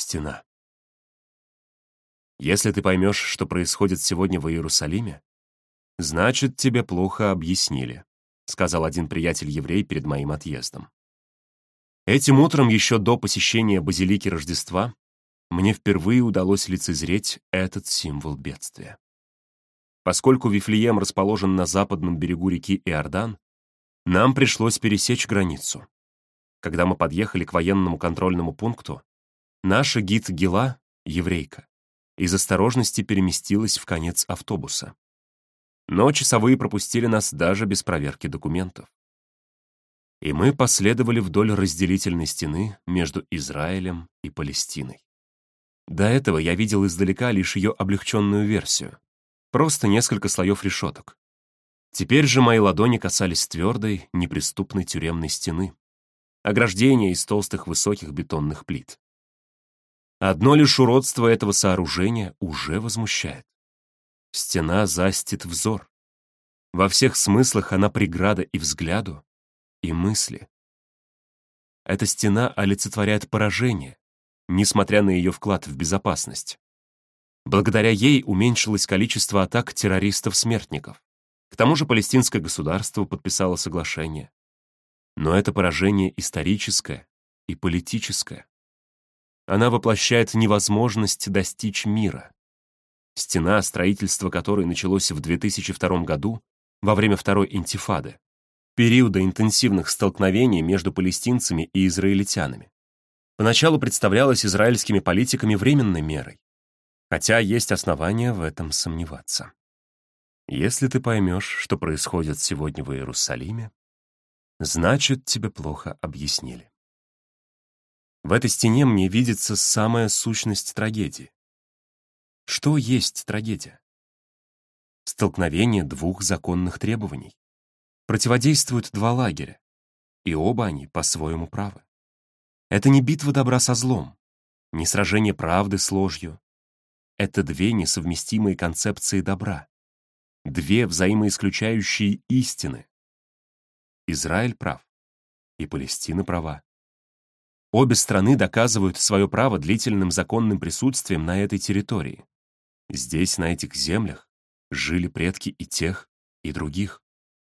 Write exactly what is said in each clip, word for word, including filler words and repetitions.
стена. Если ты поймешь, что происходит сегодня в Иерусалиме, значит, тебе плохо объяснили, сказал один приятель-еврей перед моим отъездом. Этим утром, еще до посещения базилики Рождества, мне впервые удалось лицезреть этот символ бедствия. Поскольку Вифлеем расположен на западном берегу реки Иордан, нам пришлось пересечь границу. Когда мы подъехали к военному контрольному пункту, наша гид Гила, еврейка, из осторожности переместилась в конец автобуса. Но часовые пропустили нас даже без проверки документов. И мы последовали вдоль разделительной стены между Израилем и Палестиной. До этого я видел издалека лишь ее облегченную версию. Просто несколько слоев решеток. Теперь же мои ладони касались твердой, неприступной тюремной стены, ограждения из толстых высоких бетонных плит. Одно лишь уродство этого сооружения уже возмущает. Стена застит взор. Во всех смыслах она преграда и взгляду, и мысли. Эта стена олицетворяет поражение, несмотря на ее вклад в безопасность. Благодаря ей уменьшилось количество атак террористов-смертников. К тому же палестинское государство подписало соглашение. Но это поражение историческое и политическое. Она воплощает невозможность достичь мира. Стена, строительство которой началось в две тысячи втором году, во время Второй интифады, периода интенсивных столкновений между палестинцами и израильтянами, поначалу представлялась израильскими политиками временной мерой, хотя есть основания в этом сомневаться. Если ты поймешь, что происходит сегодня в Иерусалиме, значит, тебе плохо объяснили. В этой стене мне видится самая сущность трагедии. Что есть трагедия? Столкновение двух законных требований. Противодействуют два лагеря, и оба они по-своему правы. Это не битва добра со злом, не сражение правды с ложью. Это две несовместимые концепции добра, две взаимоисключающие истины. Израиль прав, и Палестина права. Обе страны доказывают свое право длительным законным присутствием на этой территории. Здесь, на этих землях, жили предки и тех, и других.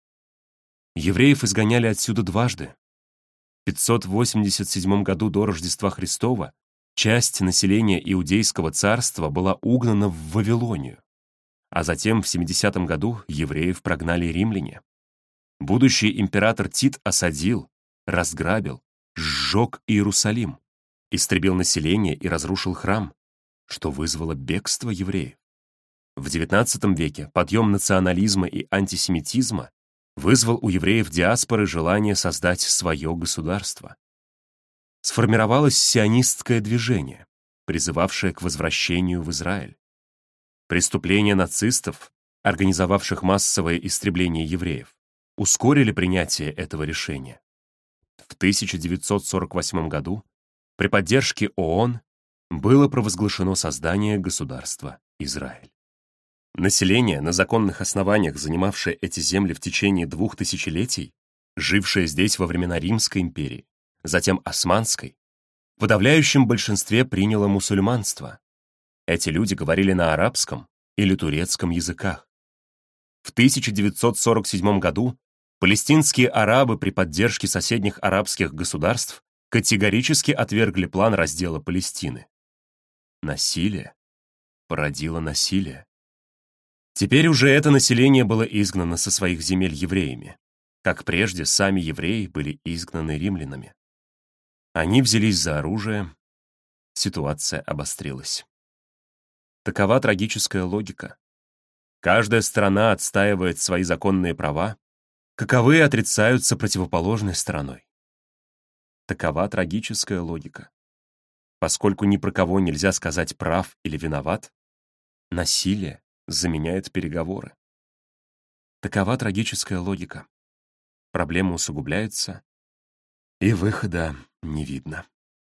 Евреев изгоняли отсюда дважды. В пятьсот восемьдесят седьмом году до Рождества Христова часть населения Иудейского царства была угнана в Вавилонию, а затем в семидесятом году евреев прогнали римляне. Будущий император Тит осадил, разграбил, сжег Иерусалим, истребил население и разрушил храм, что вызвало бегство евреев. В девятнадцатом веке подъем национализма и антисемитизма вызвал у евреев диаспоры желание создать свое государство. Сформировалось сионистское движение, призывавшее к возвращению в Израиль. Преступления нацистов, организовавших массовое истребление евреев, ускорили принятие этого решения. В тысяча девятьсот сорок восьмом году при поддержке ООН было провозглашено создание государства Израиль. Население, на законных основаниях занимавшее эти земли в течение двух тысячелетий, жившее здесь во времена Римской империи, затем Османской, в подавляющем большинстве приняло мусульманство. Эти люди говорили на арабском или турецком языках. В тысяча девятьсот сорок седьмом году палестинские арабы при поддержке соседних арабских государств категорически отвергли план раздела Палестины. Насилие породило насилие. Теперь уже это население было изгнано со своих земель евреями. Как прежде, сами евреи были изгнаны римлянами. Они взялись за оружие, ситуация обострилась. Такова трагическая логика. Каждая сторона отстаивает свои законные права, каковые отрицаются противоположной стороной. Такова трагическая логика. Поскольку ни про кого нельзя сказать прав или виноват, насилие заменяет переговоры. Такова трагическая логика. Проблема усугубляется, и выхода не видно.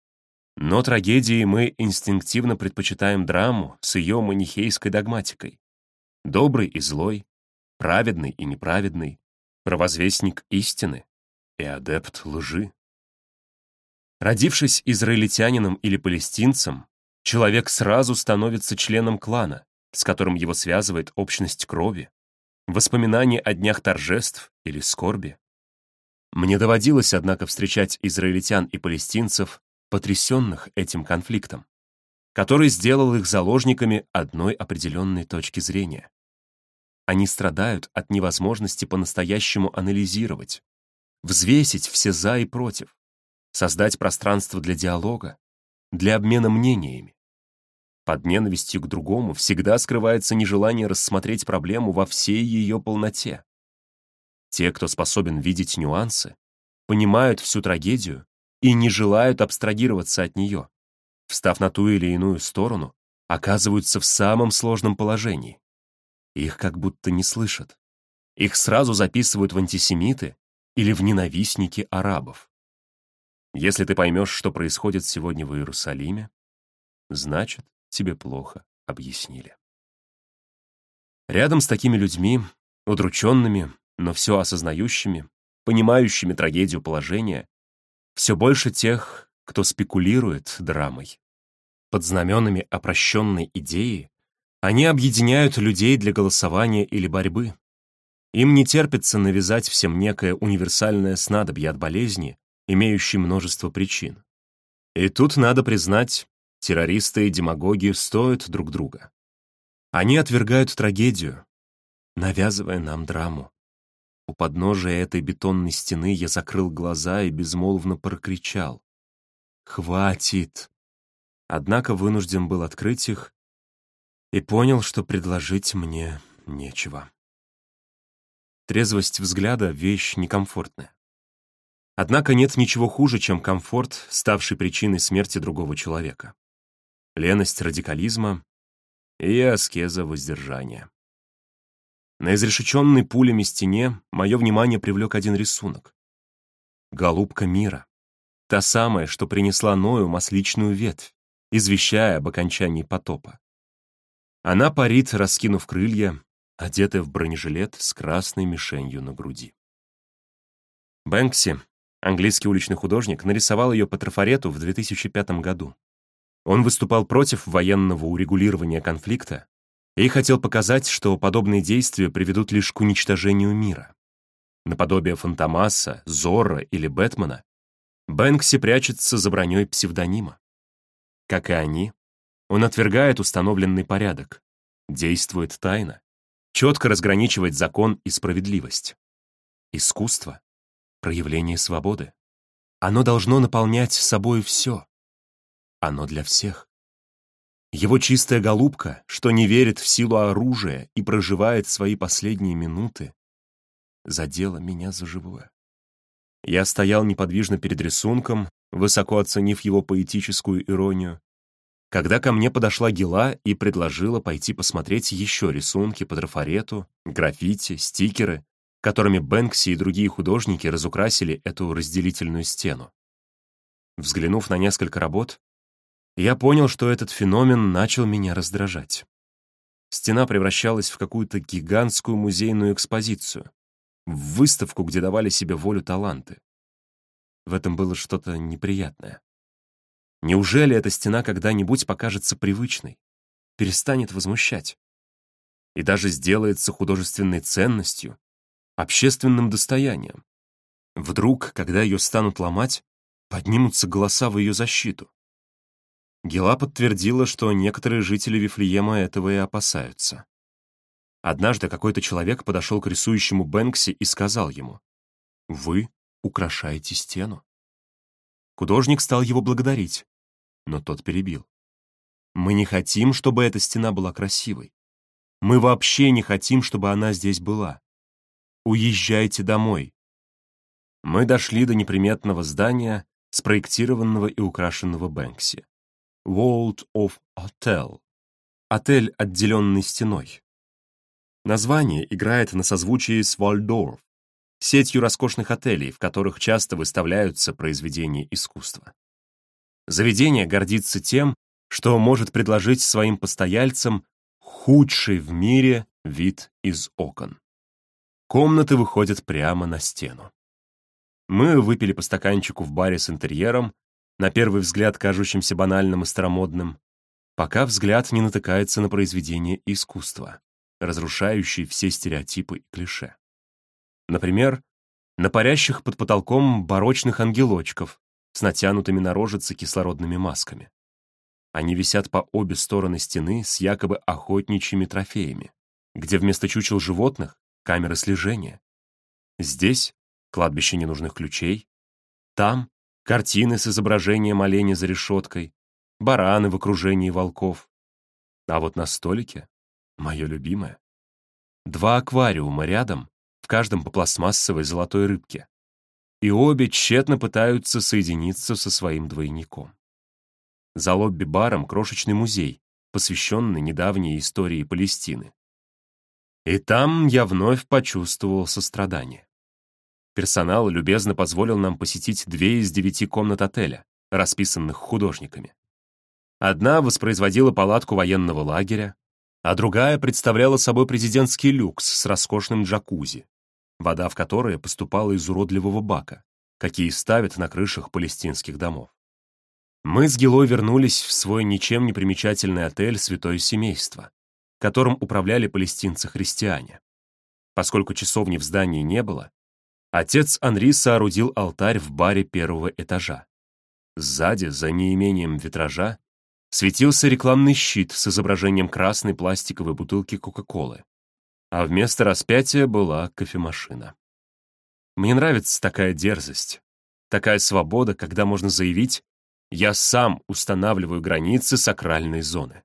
Но трагедии мы инстинктивно предпочитаем драму с ее манихейской догматикой. Добрый и злой, праведный и неправедный, провозвестник истины и адепт лжи. Родившись израильтянином или палестинцем, Человек сразу становится членом клана, с которым его связывает общность крови, воспоминания о днях торжеств или скорби. Мне доводилось, однако, встречать израильтян и палестинцев, потрясенных этим конфликтом, который сделал их заложниками одной определенной точки зрения. Они страдают от невозможности по-настоящему анализировать, взвесить все «за» и «против», создать пространство для диалога, для обмена мнениями. Под ненавистью к другому всегда скрывается нежелание рассмотреть проблему во всей ее полноте. Те, кто способен видеть нюансы, понимают всю трагедию и не желают абстрагироваться от нее, встав на ту или иную сторону, оказываются в самом сложном положении. Их как будто не слышат. Их сразу записывают в антисемиты или в ненавистники арабов. Если ты поймешь, что происходит сегодня в Иерусалиме, значит, тебе плохо объяснили. Рядом с такими людьми, удрученными, но все осознающими, понимающими трагедию положения, все больше тех, кто спекулирует драмой. Под знаменами опрощенной идеи они объединяют людей для голосования или борьбы. Им не терпится навязать всем некое универсальное снадобье от болезни, имеющей множество причин. И тут надо признать, террористы и демагоги стоят друг друга. Они отвергают трагедию, навязывая нам драму. У подножия этой бетонной стены я закрыл глаза и безмолвно прокричал: «Хватит!» Однако вынужден был открыть их и понял, что предложить мне нечего. Трезвость взгляда — вещь некомфортная. Однако нет ничего хуже, чем комфорт, ставший причиной смерти другого человека. Леность радикализма и аскеза воздержания. На изрешеченной пулями стене мое внимание привлек один рисунок. Голубка мира. Та самая, что принесла Ною масличную ветвь, извещая об окончании потопа. Она парит, раскинув крылья, одетая в бронежилет с красной мишенью на груди. Бэнкси, английский уличный художник, нарисовал ее по трафарету в две тысячи пятом году. Он выступал против военного урегулирования конфликта и хотел показать, что подобные действия приведут лишь к уничтожению мира. Наподобие Фантомаса, Зорро или Бэтмена, Бэнкси прячется за броней псевдонима. Как и они, он отвергает установленный порядок, действует тайно, четко разграничивает закон и справедливость. Искусство — проявление свободы. Оно должно наполнять собой все. Оно для всех. Его чистая голубка, что не верит в силу оружия и проживает свои последние минуты, задела меня за живое. Я стоял неподвижно перед рисунком, высоко оценив его поэтическую иронию, когда ко мне подошла Гила и предложила пойти посмотреть еще рисунки по трафарету, граффити, стикеры, которыми Бэнкси и другие художники разукрасили эту разделительную стену. Взглянув на несколько работ, я понял, что этот феномен начал меня раздражать. Стена превращалась в какую-то гигантскую музейную экспозицию, в выставку, где давали себе волю таланты. В этом было что-то неприятное. Неужели эта стена когда-нибудь покажется привычной, перестанет возмущать и даже сделается художественной ценностью, общественным достоянием? Вдруг, когда ее станут ломать, поднимутся голоса в ее защиту. Гила подтвердила, что некоторые жители Вифлеема этого и опасаются. Однажды какой-то человек подошел к рисующему Бэнкси и сказал ему: «Вы украшаете стену». Художник стал его благодарить, но тот перебил: «Мы не хотим, чтобы эта стена была красивой. Мы вообще не хотим, чтобы она здесь была. Уезжайте домой». Мы дошли до неприметного здания, спроектированного и украшенного Бэнкси. World of Hotel. Отель, отделенный стеной. Название играет на созвучии с Вальдорф, сетью роскошных отелей, в которых часто выставляются произведения искусства. Заведение гордится тем, что может предложить своим постояльцам худший в мире вид из окон. Комнаты выходят прямо на стену. Мы выпили по стаканчику в баре с интерьером, на первый взгляд кажущимся банальным и старомодным, пока взгляд не натыкается на произведение искусства, разрушающие все стереотипы и клише. Например, на парящих под потолком барочных ангелочков с натянутыми на рожицы кислородными масками. Они висят по обе стороны стены с якобы охотничьими трофеями, где вместо чучел животных — камеры слежения. Здесь — кладбище ненужных ключей, там — картины с изображением оленя за решеткой, бараны в окружении волков. А вот на столике — мое любимое. Два аквариума рядом, в каждом по пластмассовой золотой рыбке. И обе тщетно пытаются соединиться со своим двойником. За лобби-баром крошечный музей, посвященный недавней истории Палестины. И там я вновь почувствовал сострадание. Персонал любезно позволил нам посетить две из девяти комнат отеля, расписанных художниками. Одна воспроизводила палатку военного лагеря, а другая представляла собой президентский люкс с роскошным джакузи, вода в которое поступала из уродливого бака, какие ставят на крышах палестинских домов. Мы с Гилой вернулись в свой ничем не примечательный отель «Святое семейство», которым управляли палестинцы-христиане. Поскольку часовни в здании не было, отец Анри соорудил алтарь в баре первого этажа. Сзади, за неимением витража, светился рекламный щит с изображением красной пластиковой бутылки Кока-Колы, а вместо распятия была кофемашина. Мне нравится такая дерзость, такая свобода, когда можно заявить: «Я сам устанавливаю границы сакральной зоны».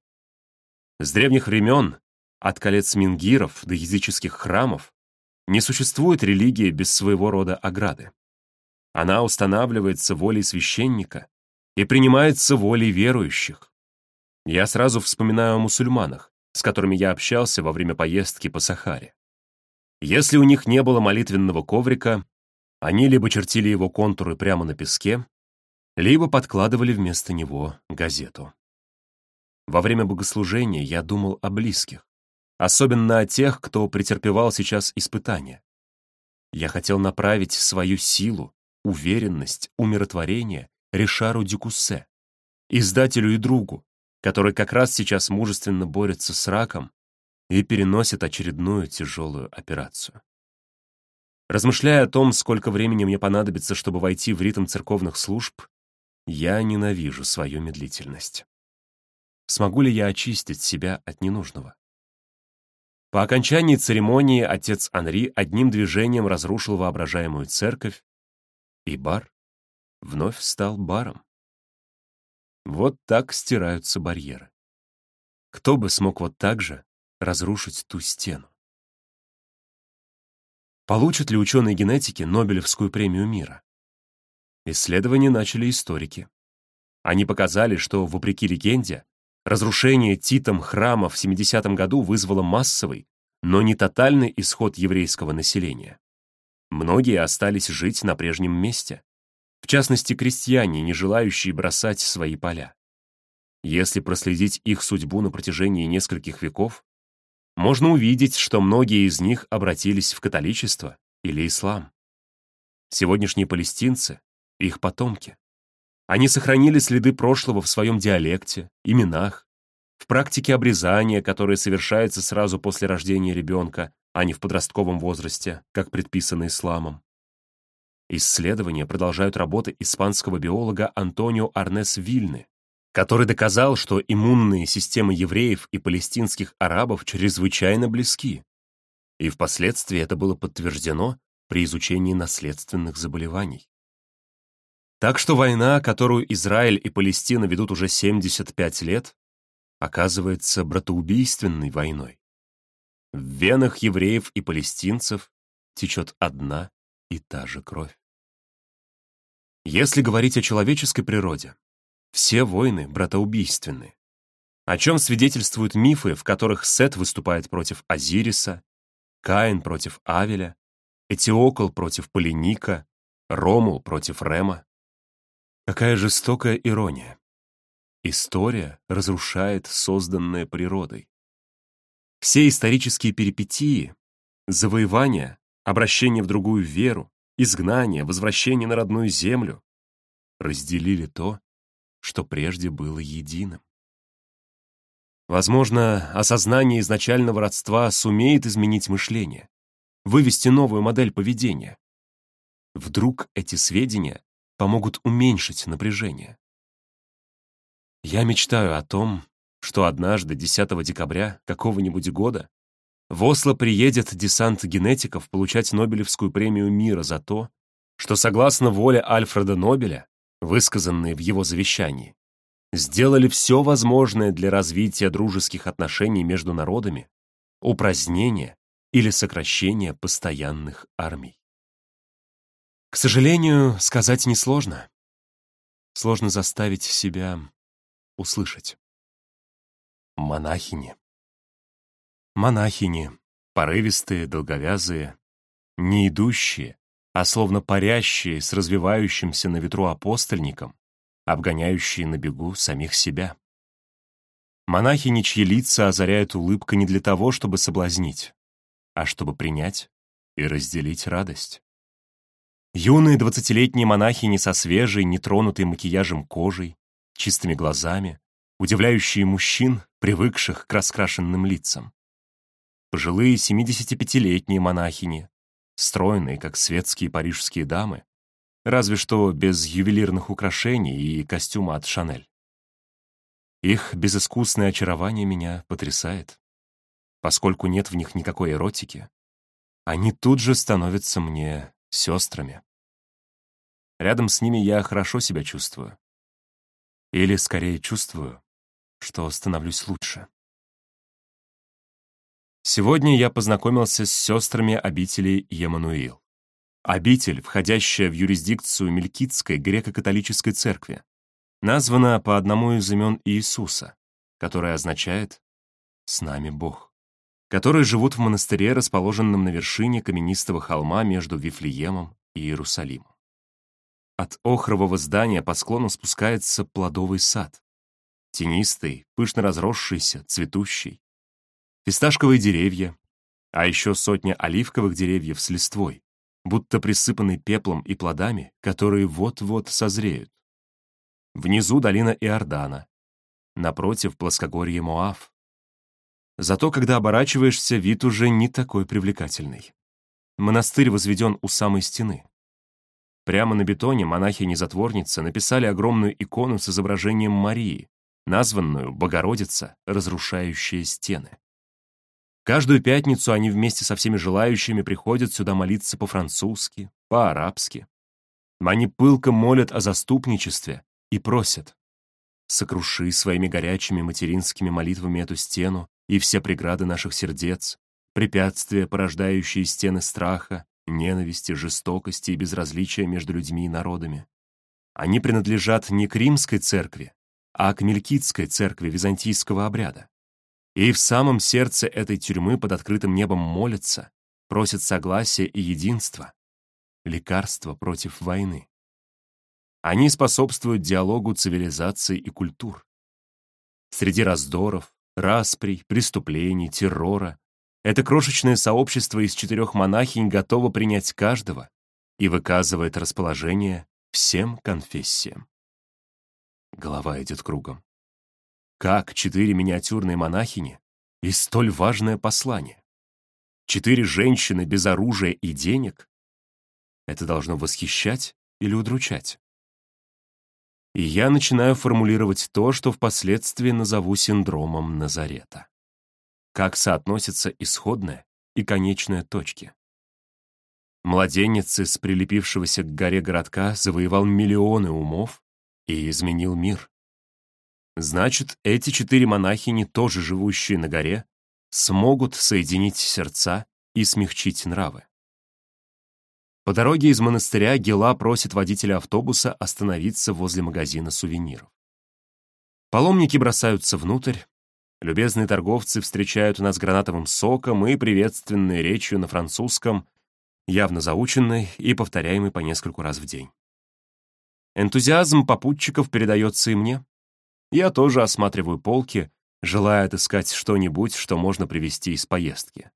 С древних времен, от колец менгиров до языческих храмов, не существует религии без своего рода ограды. Она устанавливается волей священника и принимается волей верующих. Я сразу вспоминаю о мусульманах, с которыми я общался во время поездки по Сахаре. Если у них не было молитвенного коврика, они либо чертили его контуры прямо на песке, либо подкладывали вместо него газету. Во время богослужения я думал о близких, особенно о тех, кто претерпевал сейчас испытания. Я хотел направить свою силу, уверенность, умиротворение Ришару Дюкуссе, издателю и другу, который как раз сейчас мужественно борется с раком и переносит очередную тяжелую операцию. Размышляя о том, сколько времени мне понадобится, чтобы войти в ритм церковных служб, я ненавижу свою медлительность. Смогу ли я очистить себя от ненужного? По окончании церемонии отец Анри одним движением разрушил воображаемую церковь, и бар вновь стал баром. Вот так стираются барьеры. Кто бы смог вот так же разрушить ту стену? Получат ли ученые генетики Нобелевскую премию мира? Исследования начали историки. Они показали, что, вопреки легенде, разрушение Титом храма в семидесятом году вызвало массовый, но не тотальный исход еврейского населения. Многие остались жить на прежнем месте, в частности, крестьяне, не желающие бросать свои поля. Если проследить их судьбу на протяжении нескольких веков, можно увидеть, что многие из них обратились в католичество или ислам. Сегодняшние палестинцы — их потомки. Они сохранили следы прошлого в своем диалекте, именах, в практике обрезания, которое совершается сразу после рождения ребенка, а не в подростковом возрасте, как предписано исламом. Исследования продолжают работы испанского биолога Антонио Арнес Вильны, который доказал, что иммунные системы евреев и палестинских арабов чрезвычайно близки, и впоследствии это было подтверждено при изучении наследственных заболеваний. Так что война, которую Израиль и Палестина ведут уже семьдесят пять лет, оказывается братоубийственной войной. В венах евреев и палестинцев течет одна и та же кровь. Если говорить о человеческой природе, все войны братоубийственны, о чем свидетельствуют мифы, в которых Сет выступает против Азириса, Каин против Авеля, Этиокл против Полиника, Ромул против Рема. Какая жестокая ирония. История разрушает созданное природой. Все исторические перипетии, завоевания, обращение в другую веру, изгнание, возвращение на родную землю разделили то, что прежде было единым. Возможно, осознание изначального родства сумеет изменить мышление, вывести новую модель поведения. Вдруг эти сведения помогут уменьшить напряжение. Я мечтаю о том, что однажды, десятого декабря какого-нибудь года, в Осло приедет десант генетиков получать Нобелевскую премию мира за то, что, согласно воле Альфреда Нобеля, высказанной в его завещании, сделали все возможное для развития дружеских отношений между народами, упразднения или сокращения постоянных армий. К сожалению, сказать несложно. Сложно заставить себя услышать. Монахини. Монахини, порывистые, долговязые, не идущие, а словно парящие с развивающимся на ветру апостольником, обгоняющие на бегу самих себя. Монахини, чьи лица озаряет улыбка не для того, чтобы соблазнить, а чтобы принять и разделить радость. Юные двадцатилетние монахини со свежей, нетронутой макияжем кожей, чистыми глазами, удивляющие мужчин, привыкших к раскрашенным лицам. Пожилые семидесятипятилетние монахини, стройные, как светские парижские дамы, разве что без ювелирных украшений и костюма от Шанель. Их безыскусное очарование меня потрясает. Поскольку нет в них никакой эротики, они тут же становятся мне сестрами. Рядом с ними я хорошо себя чувствую. Или, скорее, чувствую, что становлюсь лучше. Сегодня я познакомился с сестрами обители Еммануил. Обитель, входящая в юрисдикцию Мелкитской греко-католической церкви, названа по одному из имен Иисуса, которое означает «С нами Бог», которые живут в монастыре, расположенном на вершине каменистого холма между Вифлеемом и Иерусалимом. От охрового здания по склону спускается плодовый сад, тенистый, пышно разросшийся, цветущий, фисташковые деревья, а еще сотня оливковых деревьев с листвой, будто присыпанной пеплом и плодами, которые вот-вот созреют. Внизу долина Иордана, напротив плоскогорье Моав. Зато, когда оборачиваешься, вид уже не такой привлекательный. Монастырь возведен у самой стены. Прямо на бетоне монахини-затворницы написали огромную икону с изображением Марии, названную «Богородица, разрушающая стены». Каждую пятницу они вместе со всеми желающими приходят сюда молиться по-французски, по-арабски. Они пылко молят о заступничестве и просят: «Сокруши своими горячими материнскими молитвами эту стену и все преграды наших сердец, препятствия, порождающие стены страха, ненависти, жестокости и безразличия между людьми и народами». Они принадлежат не к римской церкви, а к мелкитской церкви византийского обряда. И в самом сердце этой тюрьмы под открытым небом молятся, просят согласия и единства, лекарства против войны. Они способствуют диалогу цивилизаций и культур. Среди раздоров, расприй, преступлений, террора это крошечное сообщество из четырех монахинь готово принять каждого и выказывает расположение всем конфессиям. Голова идет кругом. Как четыре миниатюрные монахини и столь важное послание? Четыре женщины без оружия и денег? Это должно восхищать или удручать? И я начинаю формулировать то, что впоследствии назову синдромом Назарета. Как соотносятся исходная и конечная точки? Младенец из прилепившегося к горе городка завоевал миллионы умов и изменил мир. Значит, эти четыре монахини, тоже живущие на горе, смогут соединить сердца и смягчить нравы. По дороге из монастыря Гела просит водителя автобуса остановиться возле магазина сувениров. Паломники бросаются внутрь, любезные торговцы встречают нас гранатовым соком и приветственной речью на французском, явно заученной и повторяемой по нескольку раз в день. Энтузиазм попутчиков передается и мне. Я тоже осматриваю полки, желая отыскать что-нибудь, что можно привезти из поездки.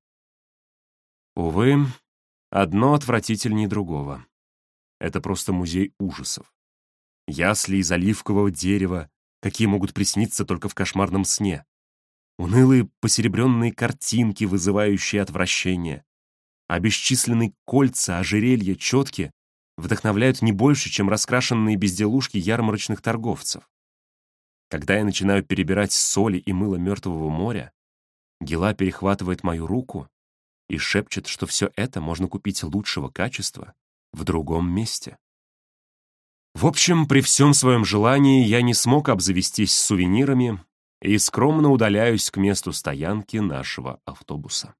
Увы, одно отвратительнее другого. Это просто музей ужасов. Ясли из оливкового дерева, какие могут присниться только в кошмарном сне. унылые посеребренные картинки, вызывающие отвращение, а бесчисленные кольца, ожерелья, четки вдохновляют не больше, чем раскрашенные безделушки ярмарочных торговцев. Когда я начинаю перебирать соли и мыло Мертвого моря, Гела перехватывает мою руку и шепчет, что все это можно купить лучшего качества в другом месте. В общем, при всем своем желании я не смог обзавестись сувенирами и скромно удаляюсь к месту стоянки нашего автобуса.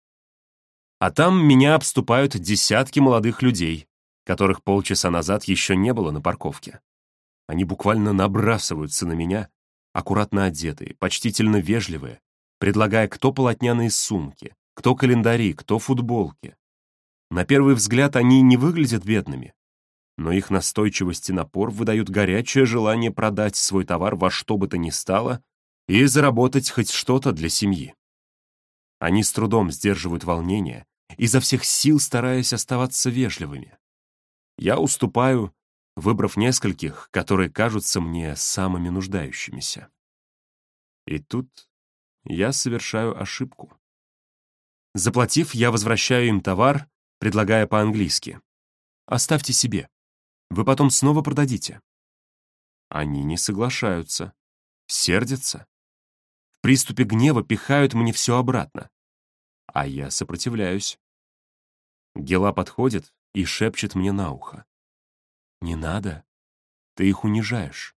А там меня обступают десятки молодых людей, которых полчаса назад еще не было на парковке. Они буквально набрасываются на меня, аккуратно одетые, почтительно вежливые, предлагая кто полотняные сумки, кто календари, кто футболки. На первый взгляд они не выглядят бедными, но их настойчивость и напор выдают горячее желание продать свой товар во что бы то ни стало и заработать хоть что-то для семьи. Они с трудом сдерживают волнение, изо всех сил стараясь оставаться вежливыми. Я уступаю, выбрав нескольких, которые кажутся мне самыми нуждающимися. И тут я совершаю ошибку. Заплатив, я возвращаю им товар, предлагая по-английски. «Оставьте себе. Вы потом снова продадите». Они не соглашаются, сердятся. В приступе гнева пихают мне все обратно. А я сопротивляюсь. Гела подходит и шепчет мне на ухо. «Не надо, ты их унижаешь».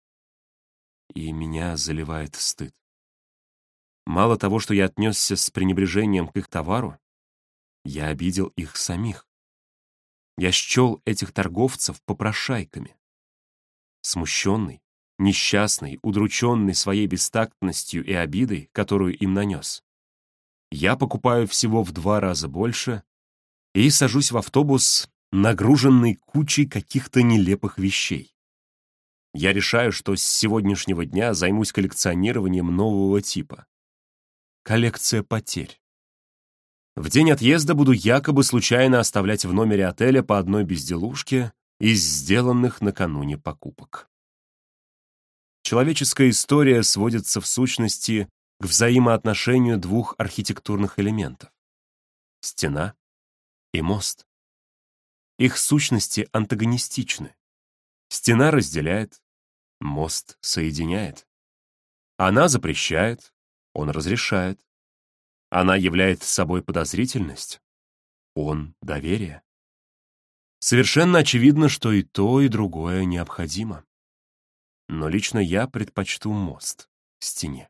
И меня заливает стыд. Мало того, что я отнесся с пренебрежением к их товару, я обидел их самих. Я счел этих торговцев попрошайками. Смущенный, несчастный, удрученный своей бестактностью и обидой, которую им нанес, я покупаю всего в два раза больше и сажусь в автобус, нагруженный кучей каких-то нелепых вещей. Я решаю, что с сегодняшнего дня займусь коллекционированием нового типа. Коллекция потерь. В день отъезда буду якобы случайно оставлять в номере отеля по одной безделушке из сделанных накануне покупок. Человеческая история сводится в сущности к взаимоотношению двух архитектурных элементов — стена и мост. Их сущности антагонистичны. Стена разделяет, мост соединяет. Она запрещает, он разрешает. Она являет собой подозрительность, он — доверие. Совершенно очевидно, что и то, и другое необходимо. Но лично я предпочту мост стене.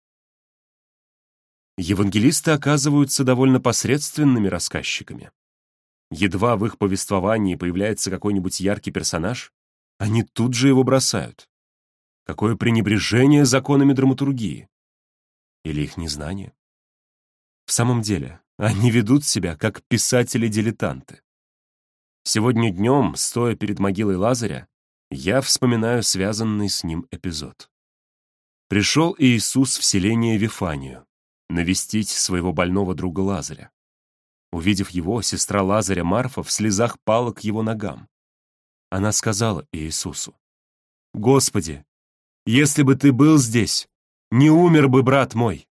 Евангелисты оказываются довольно посредственными рассказчиками. Едва в их повествовании появляется какой-нибудь яркий персонаж, они тут же его бросают. Какое пренебрежение законами драматургии! Или их незнание? В самом деле, они ведут себя как писатели-дилетанты. Сегодня днем, стоя перед могилой Лазаря, я вспоминаю связанный с ним эпизод. Пришел Иисус в селение Вифанию навестить своего больного друга Лазаря. Увидев его, сестра Лазаря Марфа в слезах пала к его ногам. Она сказала Иисусу: «Господи, если бы ты был здесь, не умер бы брат мой».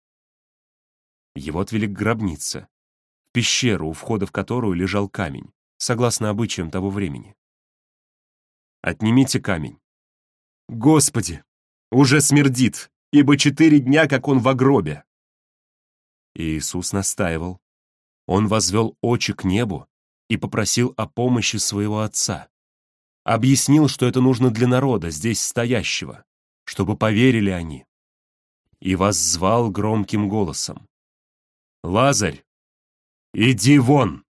Его отвели к гробнице, в пещеру, у входа в которую лежал камень, согласно обычаям того времени. «Отнимите камень». «Господи, уже смердит, ибо четыре дня, как он в гробе». Иисус настаивал. Он возвел очи к небу и попросил о помощи своего отца. Объяснил, что это нужно для народа, здесь стоящего, чтобы поверили они. И воззвал громким голосом: «Лазарь, иди вон!»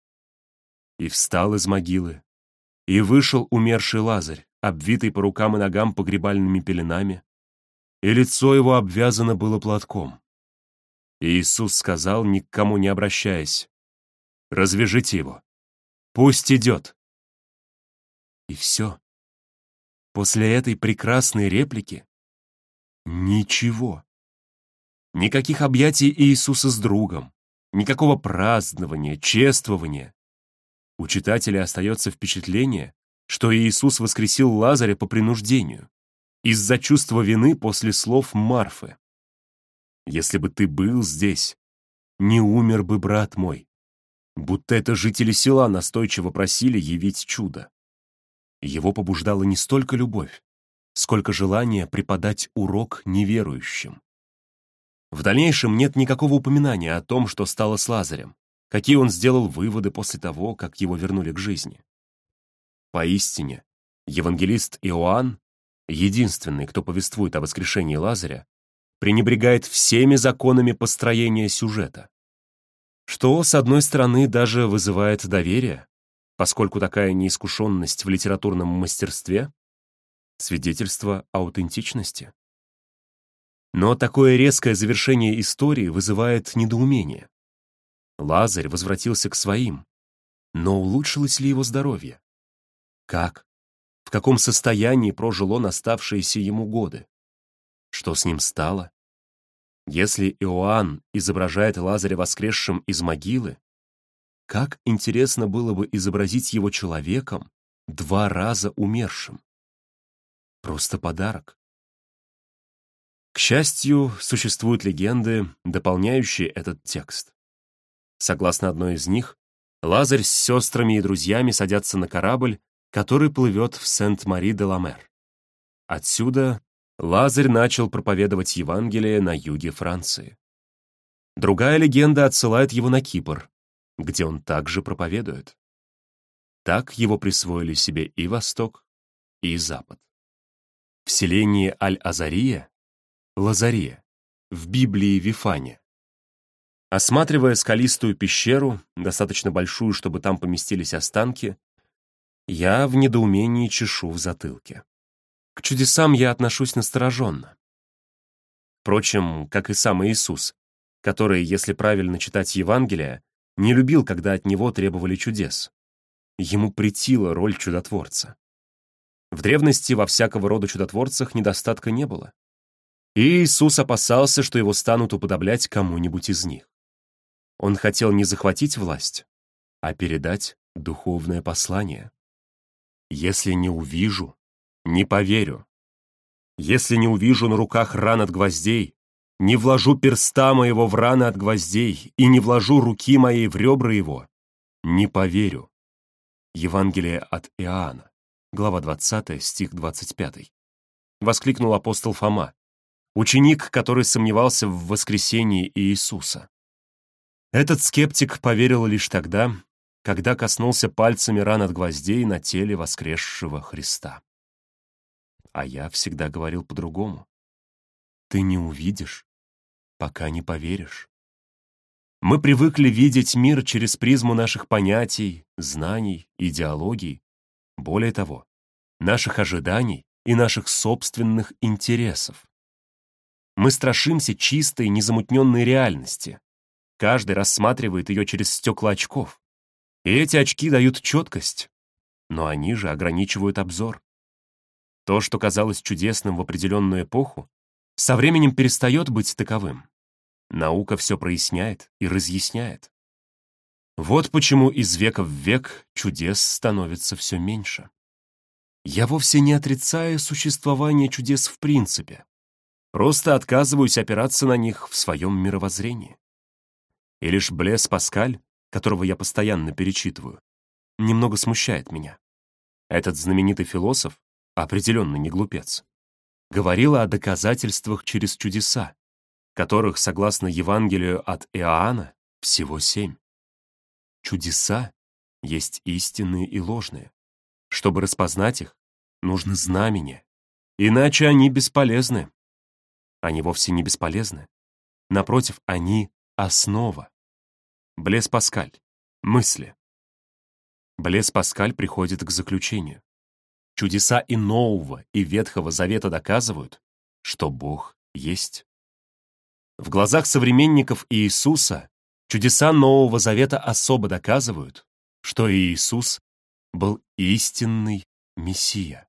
И встал из могилы, и вышел умерший Лазарь, обвитый по рукам и ногам погребальными пеленами, и лицо его обвязано было платком. И Иисус сказал, ни к кому не обращаясь: «Развяжите его, пусть идет». И все. После этой прекрасной реплики ничего. Никаких объятий Иисуса с другом, никакого празднования, чествования. У читателя остается впечатление, что Иисус воскресил Лазаря по принуждению, из-за чувства вины после слов Марфы. если бы ты был здесь, не умер бы брат мой. Будто это жители села настойчиво просили явить чудо. Его побуждала не столько любовь, сколько желание преподать урок неверующим. В дальнейшем нет никакого упоминания о том, что стало с Лазарем, какие он сделал выводы после того, как его вернули к жизни. Поистине, евангелист Иоанн, единственный, кто повествует о воскрешении Лазаря, пренебрегает всеми законами построения сюжета, что, с одной стороны, даже вызывает доверие, поскольку такая неискушенность в литературном мастерстве — свидетельство аутентичности. Но такое резкое завершение истории вызывает недоумение. Лазарь возвратился к своим, но улучшилось ли его здоровье? Как? В каком состоянии прожил он оставшиеся ему годы? Что с ним стало? Если Иоанн изображает Лазаря воскресшим из могилы, как интересно было бы изобразить его человеком, два раза умершим. Просто подарок. К счастью, существуют легенды, дополняющие этот текст. Согласно одной из них, Лазарь с сестрами и друзьями садятся на корабль, который плывет в Сент-Мари-де-ла-Мер. Отсюда Лазарь начал проповедовать Евангелие на юге Франции. Другая легенда отсылает его на Кипр, где он также проповедует. Так его присвоили себе и Восток, и Запад. В селении Аль-Азария, Лазария, в Библии Вифания. Осматривая скалистую пещеру, достаточно большую, чтобы там поместились останки, я в недоумении чешу в затылке. К чудесам я отношусь настороженно. Впрочем, как и сам Иисус, который, если правильно читать Евангелие, не любил, когда от него требовали чудес. Ему претила роль чудотворца. В древности во всякого рода чудотворцах недостатка не было. И Иисус опасался, что его станут уподоблять кому-нибудь из них. Он хотел не захватить власть, а передать духовное послание. «Если не увижу, не поверю. Если не увижу на руках ран от гвоздей, не вложу перста моего в раны от гвоздей и не вложу руки моей в ребра его, не поверю». Евангелие от Иоанна, глава двадцатая, стих двадцать пятый. Воскликнул апостол Фома, ученик, который сомневался в воскресении Иисуса. Этот скептик поверил лишь тогда, когда коснулся пальцами ран от гвоздей на теле воскресшего Христа. А я всегда говорил по-другому. Ты не увидишь, пока не поверишь. Мы привыкли видеть мир через призму наших понятий, знаний, идеологий, более того, наших ожиданий и наших собственных интересов. Мы страшимся чистой, незамутненной реальности. Каждый рассматривает ее через стекла очков. И эти очки дают четкость, но они же ограничивают обзор. То, что казалось чудесным в определенную эпоху, со временем перестает быть таковым. Наука все проясняет и разъясняет. Вот почему из века в век чудес становится все меньше. Я вовсе не отрицаю существование чудес в принципе, просто отказываюсь опираться на них в своем мировоззрении. И лишь Блес Паскаль, которого я постоянно перечитываю, немного смущает меня. Этот знаменитый философ, определенно не глупец, говорил о доказательствах через чудеса, которых, согласно Евангелию от Иоанна, всего семь. Чудеса есть истинные и ложные. Чтобы распознать их, нужно знамение, иначе они бесполезны. Они вовсе не бесполезны. Напротив, они — основа. Блес Паскаль. Мысли. Блес Паскаль приходит к заключению. Чудеса и Нового, и Ветхого Завета доказывают, что Бог есть. В глазах современников Иисуса чудеса Нового Завета особо доказывают, что Иисус был истинный Мессия.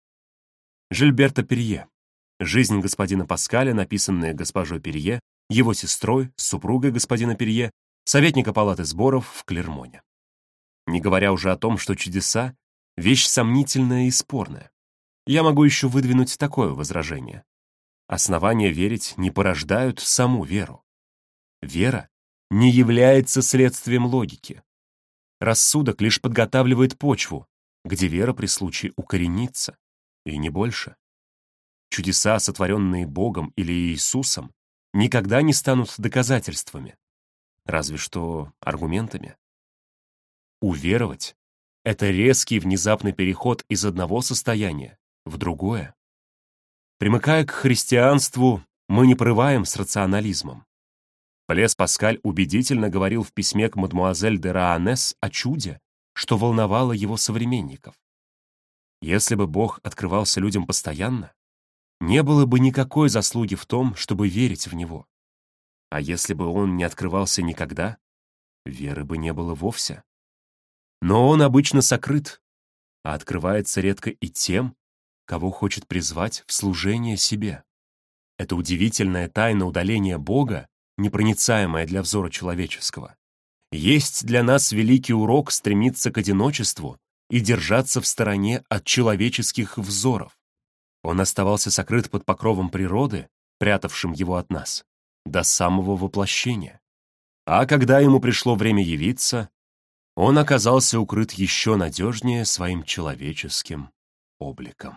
Жильберто Перье. Жизнь господина Паскаля, написанная госпожой Перье, его сестрой, супругой господина Перье, советника палаты сборов в Клермоне. Не говоря уже о том, что чудеса — вещь сомнительная и спорная. Я могу еще выдвинуть такое возражение. Основания верить не порождают саму веру. Вера не является следствием логики. Рассудок лишь подготавливает почву, где вера при случае укоренится, и не больше. Чудеса, сотворенные Богом или Иисусом, никогда не станут доказательствами, разве что аргументами. Уверовать — это резкий внезапный переход из одного состояния в другое. Примыкая к христианству, мы не порываем с рационализмом. Блес Паскаль убедительно говорил в письме к мадмуазель де Раанес о чуде, что волновало его современников. Если бы Бог открывался людям постоянно, не было бы никакой заслуги в том, чтобы верить в Него. А если бы Он не открывался никогда, веры бы не было вовсе. Но Он обычно сокрыт, а открывается редко и тем, кого хочет призвать в служение себе. Это удивительная тайна удаления Бога, непроницаемая для взора человеческого. Есть для нас великий урок стремиться к одиночеству и держаться в стороне от человеческих взоров. Он оставался сокрыт под покровом природы, прятавшим его от нас, до самого воплощения. А когда ему пришло время явиться, он оказался укрыт еще надежнее своим человеческим обликом.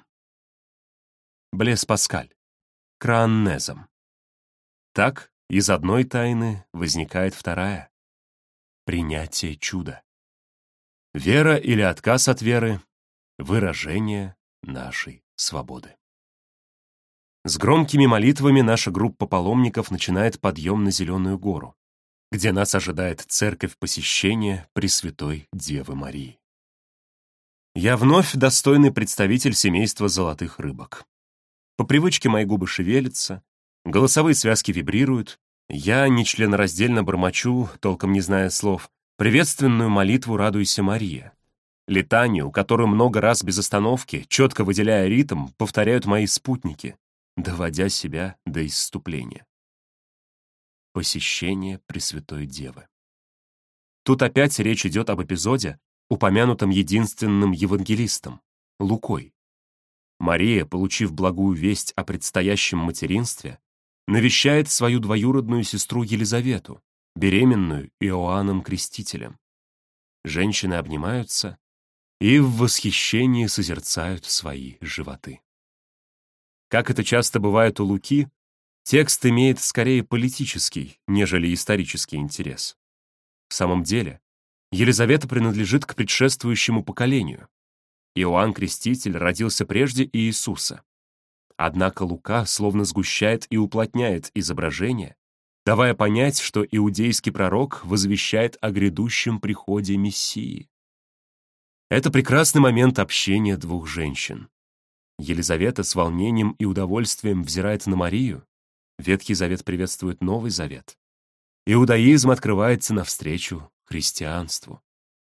Блес Паскаль. Крааннезом. Так из одной тайны возникает вторая — принятие чуда. Вера или отказ от веры — выражение нашей свободы. С громкими молитвами наша группа паломников начинает подъем на Зеленую гору, где нас ожидает церковь посещения Пресвятой Девы Марии. Я вновь достойный представитель семейства золотых рыбок. По привычке мои губы шевелятся, голосовые связки вибрируют, я нечленораздельно бормочу, толком не зная слов, приветственную молитву «Радуйся, Мария». Летанию, которую много раз без остановки, четко выделяя ритм, повторяют мои спутники, доводя себя до исступления. Посещение Пресвятой Девы. Тут опять речь идет об эпизоде, упомянутом единственным евангелистом — Лукой. Мария, получив благую весть о предстоящем материнстве, навещает свою двоюродную сестру Елизавету, беременную Иоанном Крестителем. Женщины обнимаются и в восхищении созерцают свои животы. Как это часто бывает у Луки, текст имеет скорее политический, нежели исторический интерес. В самом деле, Елизавета принадлежит к предшествующему поколению. Иоанн Креститель родился прежде Иисуса. Однако Лука словно сгущает и уплотняет изображение, давая понять, что иудейский пророк возвещает о грядущем приходе Мессии. Это прекрасный момент общения двух женщин. Елизавета с волнением и удовольствием взирает на Марию, Ветхий Завет приветствует Новый Завет. Иудаизм открывается навстречу христианству.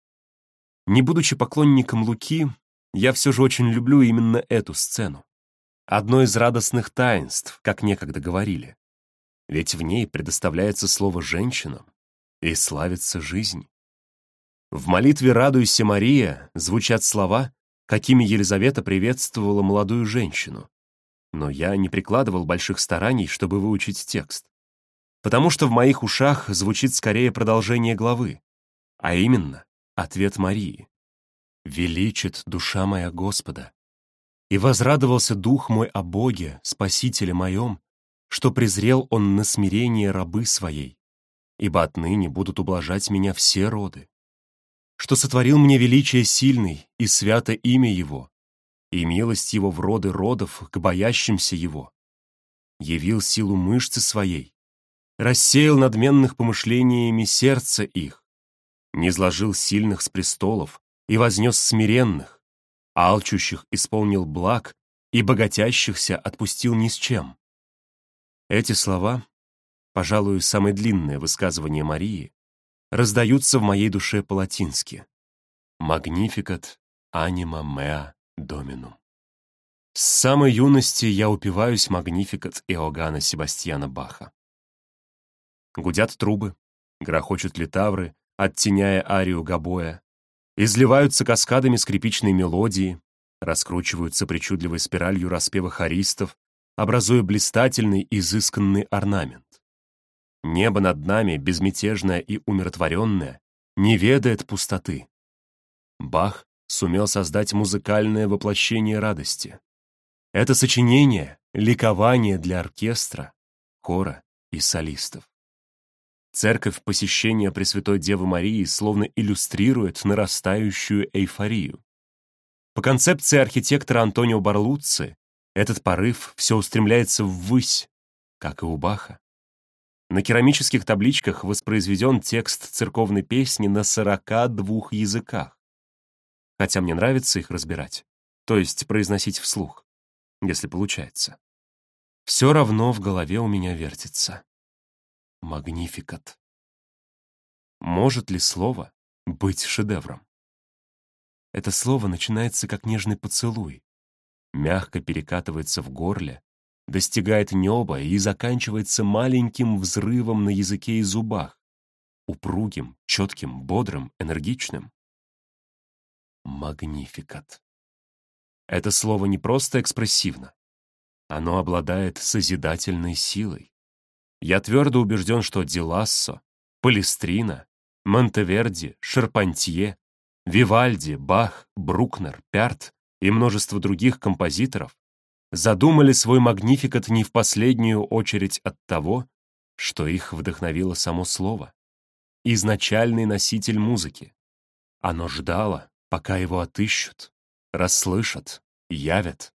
Не будучи поклонником Луки, я все же очень люблю именно эту сцену. Одно из радостных таинств, как некогда говорили. Ведь в ней предоставляется слово женщинам, и славится жизнь. В молитве «Радуйся, Мария» звучат слова, какими Елизавета приветствовала молодую женщину. Но я не прикладывал больших стараний, чтобы выучить текст. Потому что в моих ушах звучит скорее продолжение главы, а именно ответ Марии. «Величит душа моя Господа, и возрадовался дух мой о Боге, Спасителе моем, что презрел Он на смирение рабы своей, ибо отныне будут ублажать меня все роды, что сотворил мне величие сильный и свято имя Его, и милость Его в роды родов к боящимся Его, явил силу мышцы своей, рассеял надменных помышлениями сердца их, низложил сильных с престолов и вознес смиренных, алчущих исполнил благ и богатящихся отпустил ни с чем». Эти слова, пожалуй, самое длинное высказывание Марии, раздаются в моей душе по-латински. «Magnificat anima mea Dominum». С самой юности я упиваюсь «Magnificat» Иоганна Себастьяна Баха. Гудят трубы, грохочут литавры, оттеняя арию гобоя, изливаются каскадами скрипичной мелодии, раскручиваются причудливой спиралью распева хористов, образуя блистательный, изысканный орнамент. Небо над нами, безмятежное и умиротворенное, не ведает пустоты. Бах сумел создать музыкальное воплощение радости. Это сочинение — ликование для оркестра, хора и солистов. Церковь посещения Пресвятой Девы Марии словно иллюстрирует нарастающую эйфорию. По концепции архитектора Антонио Барлуцци, этот порыв все устремляется ввысь, как и у Баха. На керамических табличках воспроизведен текст церковной песни на сорока двух языках. Хотя мне нравится их разбирать, то есть произносить вслух, если получается. Все равно в голове у меня вертится. Магнификат. Может ли слово быть шедевром? Это слово начинается как нежный поцелуй, мягко перекатывается в горле, достигает неба и заканчивается маленьким взрывом на языке и зубах, упругим, четким, бодрым, энергичным. Магнификат. Это слово не просто экспрессивно, оно обладает созидательной силой. Я твердо убежден, что Ди Лассо, Палестрина, Монтеверди, Шарпантье, Вивальди, Бах, Брукнер, Пярт и множество других композиторов задумали свой магнификат не в последнюю очередь от того, что их вдохновило само слово, изначальный носитель музыки. Оно ждало, пока его отыщут, расслышат, явят.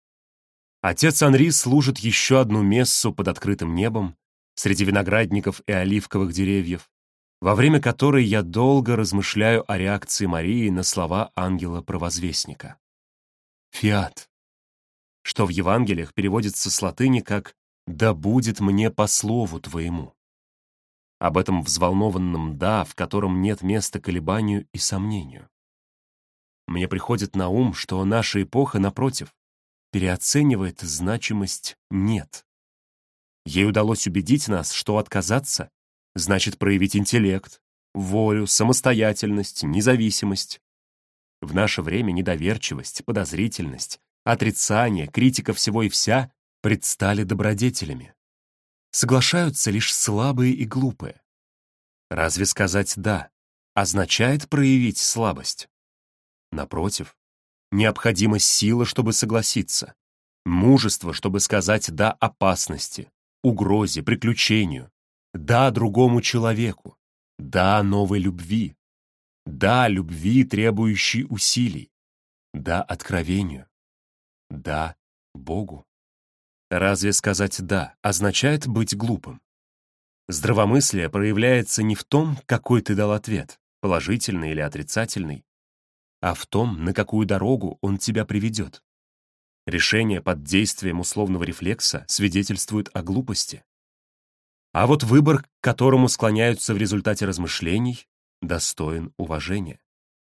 Отец Анри служит еще одну мессу под открытым небом, среди виноградников и оливковых деревьев, во время которой я долго размышляю о реакции Марии на слова ангела-провозвестника. «Фиат», что в Евангелиях переводится с латыни как «да будет мне по слову твоему». Об этом взволнованном «да», в котором нет места колебанию и сомнению. Мне приходит на ум, что наша эпоха, напротив, переоценивает значимость «нет». Ей удалось убедить нас, что отказаться значит проявить интеллект, волю, самостоятельность, независимость. В наше время недоверчивость, подозрительность, отрицание, критика всего и вся предстали добродетелями. Соглашаются лишь слабые и глупые. Разве сказать «да» означает проявить слабость? Напротив, необходима сила, чтобы согласиться, мужество, чтобы сказать «да» опасности, угрозе, приключению, «да» другому человеку, «да» новой любви, «да» любви, требующей усилий, «да» откровению, «да» Богу. Разве сказать «да» означает быть глупым? Здравомыслие проявляется не в том, какой ты дал ответ, положительный или отрицательный, а в том, на какую дорогу он тебя приведет. Решение под действием условного рефлекса свидетельствует о глупости. А вот выбор, к которому склоняются в результате размышлений, достоин уважения.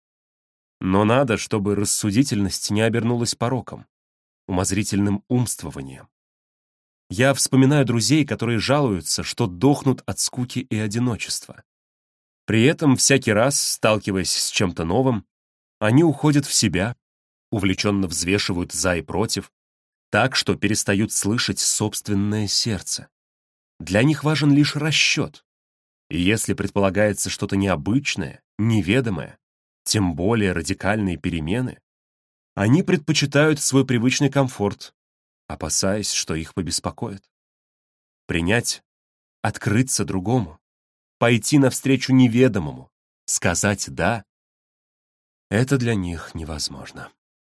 Но надо, чтобы рассудительность не обернулась пороком, умозрительным умствованием. Я вспоминаю друзей, которые жалуются, что дохнут от скуки и одиночества. При этом всякий раз, сталкиваясь с чем-то новым, они уходят в себя, увлеченно взвешивают «за» и «против», так, что перестают слышать собственное сердце. Для них важен лишь расчет. И если предполагается что-то необычное, неведомое, тем более радикальные перемены, они предпочитают свой привычный комфорт, опасаясь, что их побеспокоит. Принять, открыться другому, пойти навстречу неведомому, сказать «да» — это для них невозможно.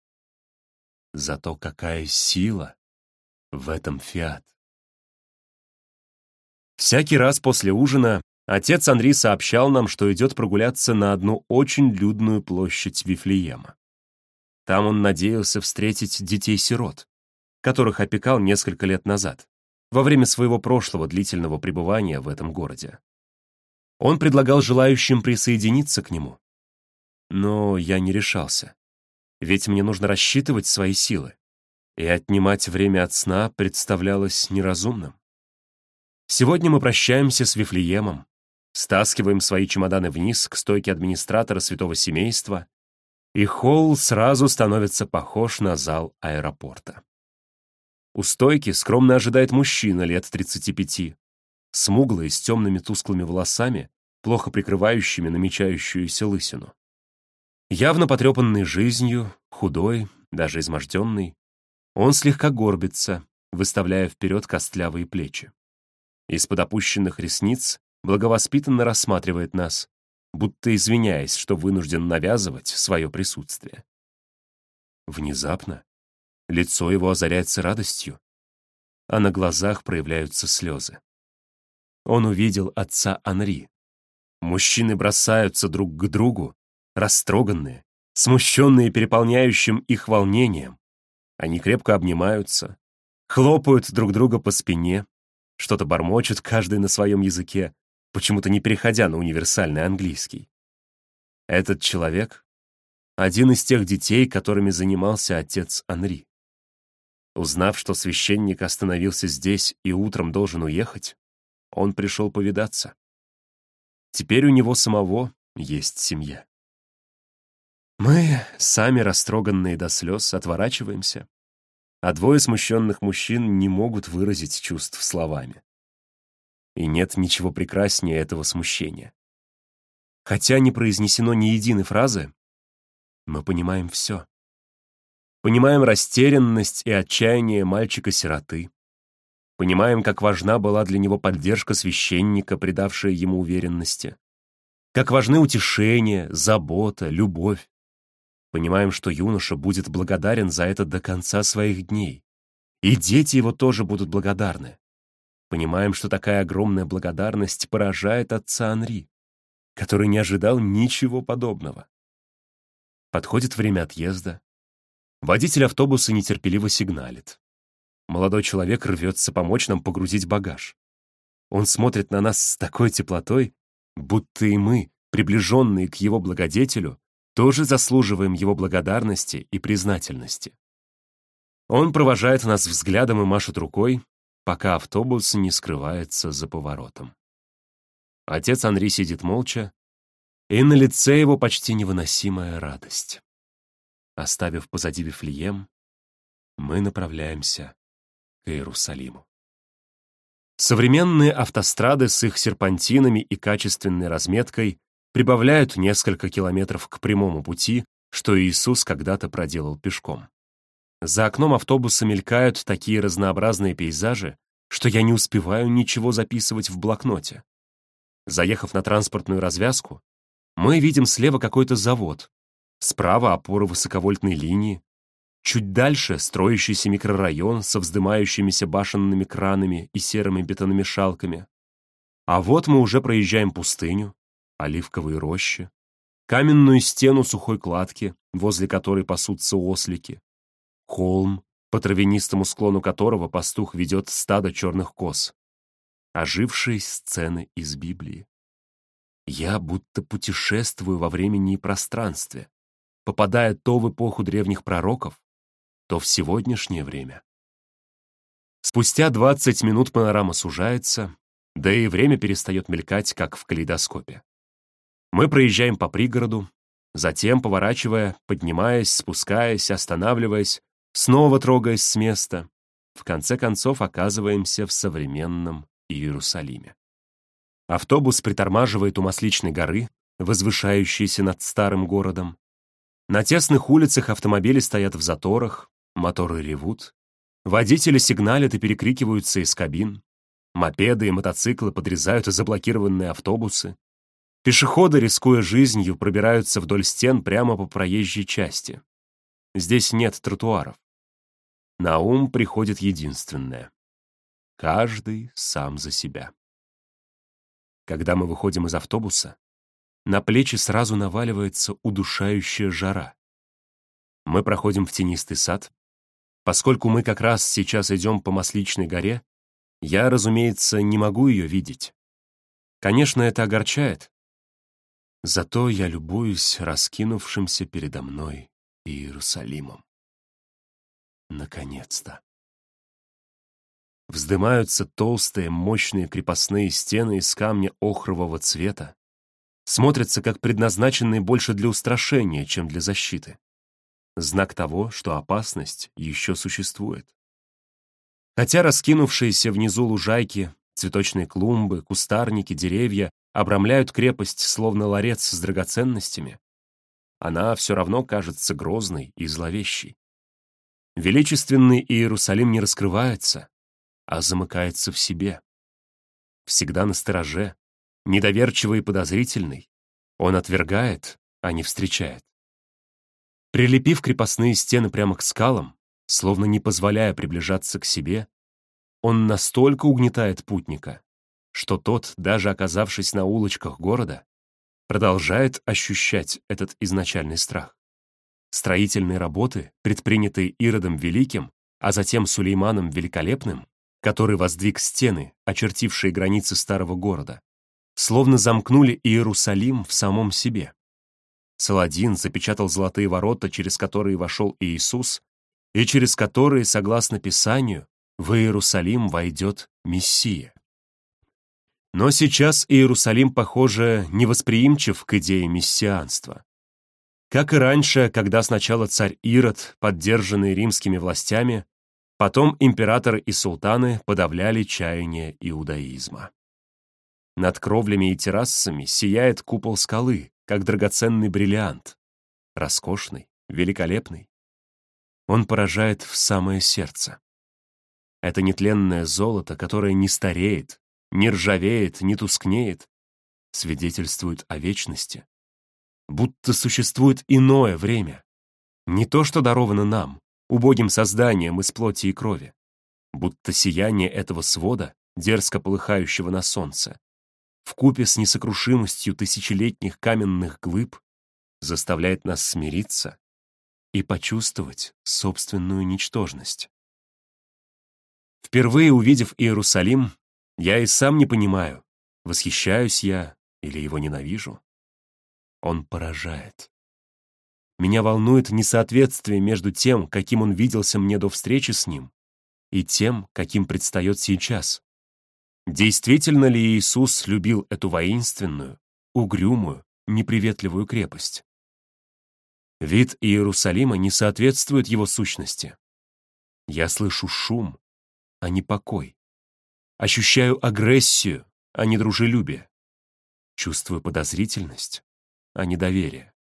Зато какая сила в этом фиат. Всякий раз после ужина отец Анри сообщал нам, что идет прогуляться на одну очень людную площадь Вифлеема. Там он надеялся встретить детей-сирот, которых опекал несколько лет назад, во время своего прошлого длительного пребывания в этом городе. Он предлагал желающим присоединиться к нему, но я не решался, ведь мне нужно рассчитывать свои силы, и отнимать время от сна представлялось неразумным. Сегодня мы прощаемся с Вифлеемом, стаскиваем свои чемоданы вниз к стойке администратора святого семейства, и холл сразу становится похож на зал аэропорта. У стойки скромно ожидает мужчина лет тридцати пяти, смуглый, с темными тусклыми волосами, плохо прикрывающими намечающуюся лысину. Явно потрепанный жизнью, худой, даже изможденный, он слегка горбится, выставляя вперед костлявые плечи. Из-под опущенных ресниц благовоспитанно рассматривает нас, будто извиняясь, что вынужден навязывать свое присутствие. Внезапно лицо его озаряется радостью, а на глазах проявляются слезы. Он увидел отца Анри. Мужчины бросаются друг к другу, растроганные, смущенные переполняющим их волнением. Они крепко обнимаются, хлопают друг друга по спине, что-то бормочут каждый на своем языке, почему-то не переходя на универсальный английский. Этот человек — один из тех детей, которыми занимался отец Анри. Узнав, что священник остановился здесь и утром должен уехать, он пришел повидаться. Теперь у него самого есть семья. Мы, сами растроганные до слез, отворачиваемся, а двое смущенных мужчин не могут выразить чувств словами. И нет ничего прекраснее этого смущения. Хотя не произнесено ни единой фразы, мы понимаем все. Понимаем растерянность и отчаяние мальчика-сироты. Понимаем, как важна была для него поддержка священника, придавшая ему уверенности. Как важны утешение, забота, любовь. Понимаем, что юноша будет благодарен за это до конца своих дней. И дети его тоже будут благодарны. Понимаем, что такая огромная благодарность поражает отца Анри, который не ожидал ничего подобного. Подходит время отъезда. Водитель автобуса нетерпеливо сигналит. Молодой человек рвется помочь нам погрузить багаж. Он смотрит на нас с такой теплотой, будто и мы, приближенные к его благодетелю, тоже заслуживаем его благодарности и признательности. Он провожает нас взглядом и машет рукой, пока автобус не скрывается за поворотом. Отец Анри сидит молча, и на лице его почти невыносимая радость. Оставив позади Вифлеем, мы направляемся к Иерусалиму. Современные автострады с их серпантинами и качественной разметкой прибавляют несколько километров к прямому пути, что Иисус когда-то проделал пешком. За окном автобуса мелькают такие разнообразные пейзажи, что я не успеваю ничего записывать в блокноте. Заехав на транспортную развязку, мы видим слева какой-то завод, справа опоры высоковольтной линии, чуть дальше строящийся микрорайон со вздымающимися башенными кранами и серыми бетономешалками. А вот мы уже проезжаем пустыню, оливковые рощи, каменную стену сухой кладки, возле которой пасутся ослики, холм, по травянистому склону которого пастух ведет стадо черных коз, ожившие сцены из Библии. Я будто путешествую во времени и пространстве, попадая то в эпоху древних пророков, то в сегодняшнее время. Спустя двадцать минут панорама сужается, да и время перестает мелькать, как в калейдоскопе. Мы проезжаем по пригороду, затем, поворачивая, поднимаясь, спускаясь, останавливаясь, снова трогаясь с места, в конце концов оказываемся в современном Иерусалиме. Автобус притормаживает у Масличной горы, возвышающейся над старым городом. На тесных улицах автомобили стоят в заторах, моторы ревут, водители сигналят и перекрикиваются из кабин, мопеды и мотоциклы подрезают заблокированные автобусы, пешеходы, рискуя жизнью, пробираются вдоль стен прямо по проезжей части. Здесь нет тротуаров. На ум приходит единственное — каждый сам за себя. Когда мы выходим из автобуса, на плечи сразу наваливается удушающая жара. Мы проходим в тенистый сад. Поскольку мы как раз сейчас идем по Масличной горе, я, разумеется, не могу ее видеть. Конечно, это огорчает. Зато я любуюсь раскинувшимся передо мной Иерусалимом. Наконец-то. Вздымаются толстые, мощные крепостные стены из камня охрового цвета, смотрятся как предназначенные больше для устрашения, чем для защиты. Знак того, что опасность еще существует. Хотя раскинувшиеся внизу лужайки, цветочные клумбы, кустарники, деревья обрамляют крепость словно ларец с драгоценностями, она все равно кажется грозной и зловещей. Величественный Иерусалим не раскрывается, а замыкается в себе. Всегда настороже, недоверчивый и подозрительный, он отвергает, а не встречает. Прилепив крепостные стены прямо к скалам, словно не позволяя приближаться к себе, он настолько угнетает путника, что тот, даже оказавшись на улочках города, продолжает ощущать этот изначальный страх. Строительные работы, предпринятые Иродом Великим, а затем Сулейманом Великолепным, который воздвиг стены, очертившие границы старого города, словно замкнули Иерусалим в самом себе. Саладин запечатал золотые ворота, через которые вошел Иисус, и через которые, согласно Писанию, в Иерусалим войдет Мессия. Но сейчас Иерусалим, похоже, невосприимчив к идее мессианства. Как и раньше, когда сначала царь Ирод, поддержанный римскими властями, потом императоры и султаны подавляли чаяния иудаизма. Над кровлями и террасами сияет купол скалы, как драгоценный бриллиант. Роскошный, великолепный. Он поражает в самое сердце. Это нетленное золото, которое не стареет, не ржавеет, не тускнеет, свидетельствует о вечности. Будто существует иное время. Не то, что даровано нам, убогим созданием из плоти и крови. Будто сияние этого свода, дерзко полыхающего на солнце, вкупе с несокрушимостью тысячелетних каменных глыб, заставляет нас смириться и почувствовать собственную ничтожность. Впервые увидев Иерусалим, я и сам не понимаю, восхищаюсь я или его ненавижу. Он поражает. Меня волнует несоответствие между тем, каким он виделся мне до встречи с ним, и тем, каким предстает сейчас. Действительно ли Иисус любил эту воинственную, угрюмую, неприветливую крепость? Вид Иерусалима не соответствует его сущности. Я слышу шум, а не покой. Ощущаю агрессию, а не дружелюбие. Чувствую подозрительность, а не доверие.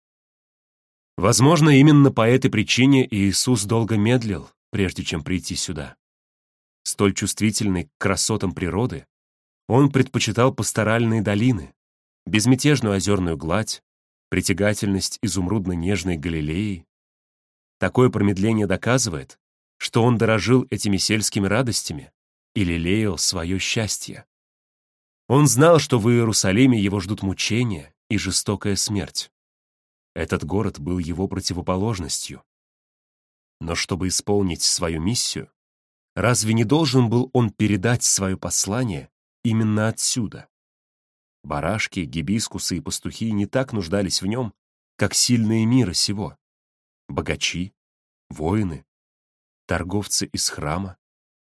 Возможно, именно по этой причине Иисус долго медлил, прежде чем прийти сюда. Столь чувствительный к красотам природы, он предпочитал пасторальные долины, безмятежную озерную гладь, притягательность изумрудно-нежной Галилеи. Такое промедление доказывает, что он дорожил этими сельскими радостями и лелеял свое счастье. Он знал, что в Иерусалиме его ждут мучения и жестокая смерть. Этот город был его противоположностью. Но чтобы исполнить свою миссию, разве не должен был он передать свое послание именно отсюда? Барашки, гибискусы и пастухи не так нуждались в нем, как сильные мира сего. Богачи, воины, торговцы из храма.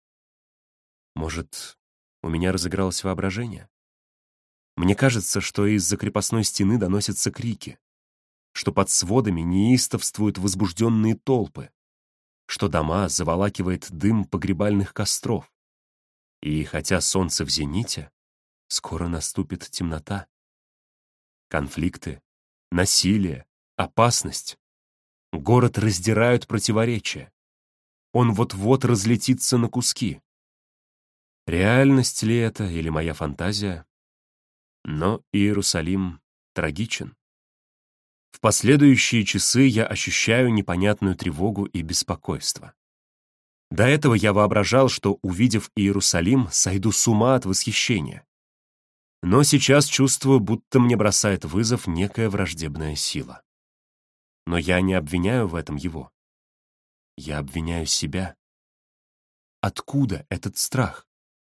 Может, у меня разыгралось воображение? Мне кажется, что из-за крепостной стены доносятся крики, что под сводами неистовствуют возбужденные толпы, что дома заволакивает дым погребальных костров. И хотя солнце в зените, скоро наступит темнота. Конфликты, насилие, опасность. Город раздирают противоречия. Он вот-вот разлетится на куски. Реальность ли это или моя фантазия? Но Иерусалим трагичен. В последующие часы я ощущаю непонятную тревогу и беспокойство. До этого я воображал, что, увидев Иерусалим, сойду с ума от восхищения. Но сейчас чувствую, будто мне бросает вызов некая враждебная сила. Но я не обвиняю в этом его. Я обвиняю себя. Откуда этот страх?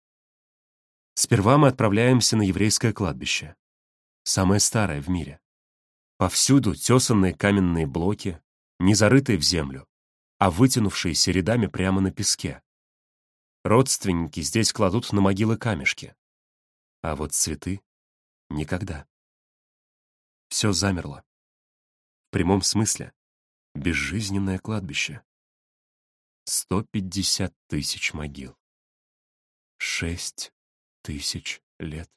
Сперва мы отправляемся на еврейское кладбище, самое старое в мире. Повсюду тесанные каменные блоки, не зарытые в землю, а вытянувшиеся рядами прямо на песке. Родственники здесь кладут на могилы камешки. А вот цветы — никогда. Все замерло. В прямом смысле — безжизненное кладбище. Сто пятьдесят тысяч могил. Шесть тысяч лет.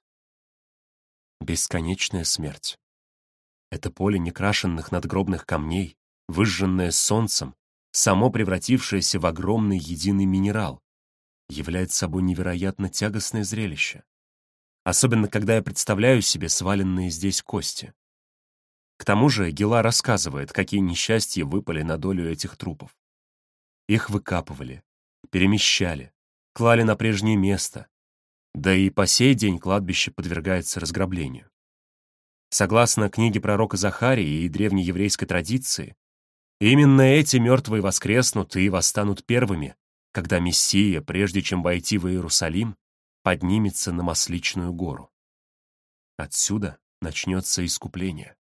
Бесконечная смерть. Это поле некрашенных надгробных камней, выжженное солнцем, само превратившееся в огромный единый минерал, является собой невероятно тягостное зрелище. Особенно, когда я представляю себе сваленные здесь кости. К тому же Гила рассказывает, какие несчастья выпали на долю этих трупов. Их выкапывали, перемещали, клали на прежнее место, да и по сей день кладбище подвергается разграблению. Согласно книге пророка Захарии и древнееврейской традиции, именно эти мертвые воскреснут и восстанут первыми, когда Мессия, прежде чем войти в Иерусалим, поднимется на Масличную гору. Отсюда начнется искупление.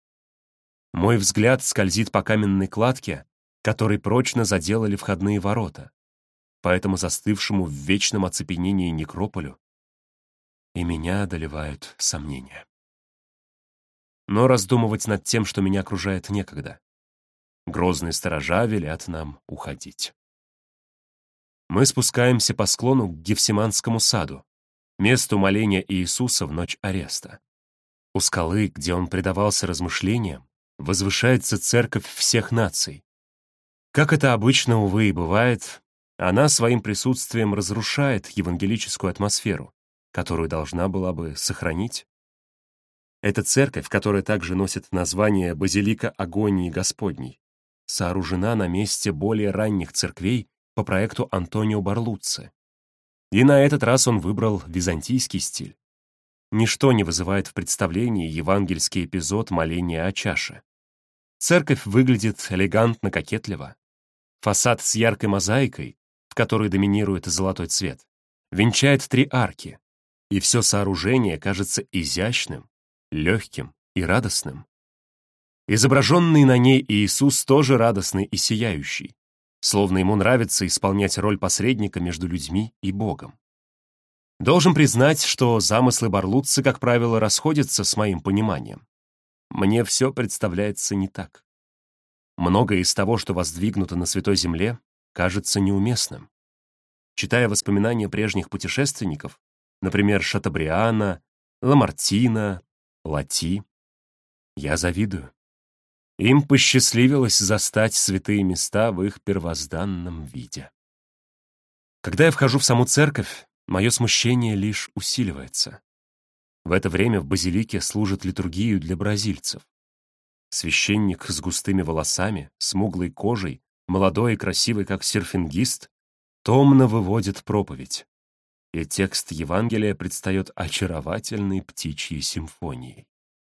Мой взгляд скользит по каменной кладке, которой прочно заделали входные ворота, по этому застывшему в вечном оцепенении некрополю, и меня одолевают сомнения. Но раздумывать над тем, что меня окружает, некогда. Грозные сторожа велят нам уходить. Мы спускаемся по склону к Гефсиманскому саду, месту моления Иисуса в ночь ареста. У скалы, где он предавался размышлениям, возвышается церковь всех наций. Как это обычно, увы, и бывает, она своим присутствием разрушает евангелическую атмосферу, которую должна была бы сохранить. Эта церковь, которая также носит название «Базилика Агонии Господней», сооружена на месте более ранних церквей по проекту Антонио Барлуцци. И на этот раз он выбрал византийский стиль. Ничто не вызывает в представлении евангельский эпизод моления о чаше. Церковь выглядит элегантно-кокетливо. Фасад с яркой мозаикой, в которой доминирует золотой цвет, венчает три арки, и все сооружение кажется изящным, легким и радостным. Изображенный на ней Иисус тоже радостный и сияющий, словно ему нравится исполнять роль посредника между людьми и Богом. Должен признать, что замыслы Барлуцци, как правило, расходятся с моим пониманием. Мне все представляется не так. Многое из того, что воздвигнуто на Святой Земле, кажется неуместным. Читая воспоминания прежних путешественников, например, Шатобриана, Ламартина, Лати, я завидую. Им посчастливилось застать святые места в их первозданном виде. Когда я вхожу в саму церковь, мое смущение лишь усиливается. В это время в базилике служат литургию для бразильцев. Священник с густыми волосами, смуглой кожей, молодой и красивый, как серфингист, томно выводит проповедь, и текст Евангелия предстает очаровательной птичьей симфонией.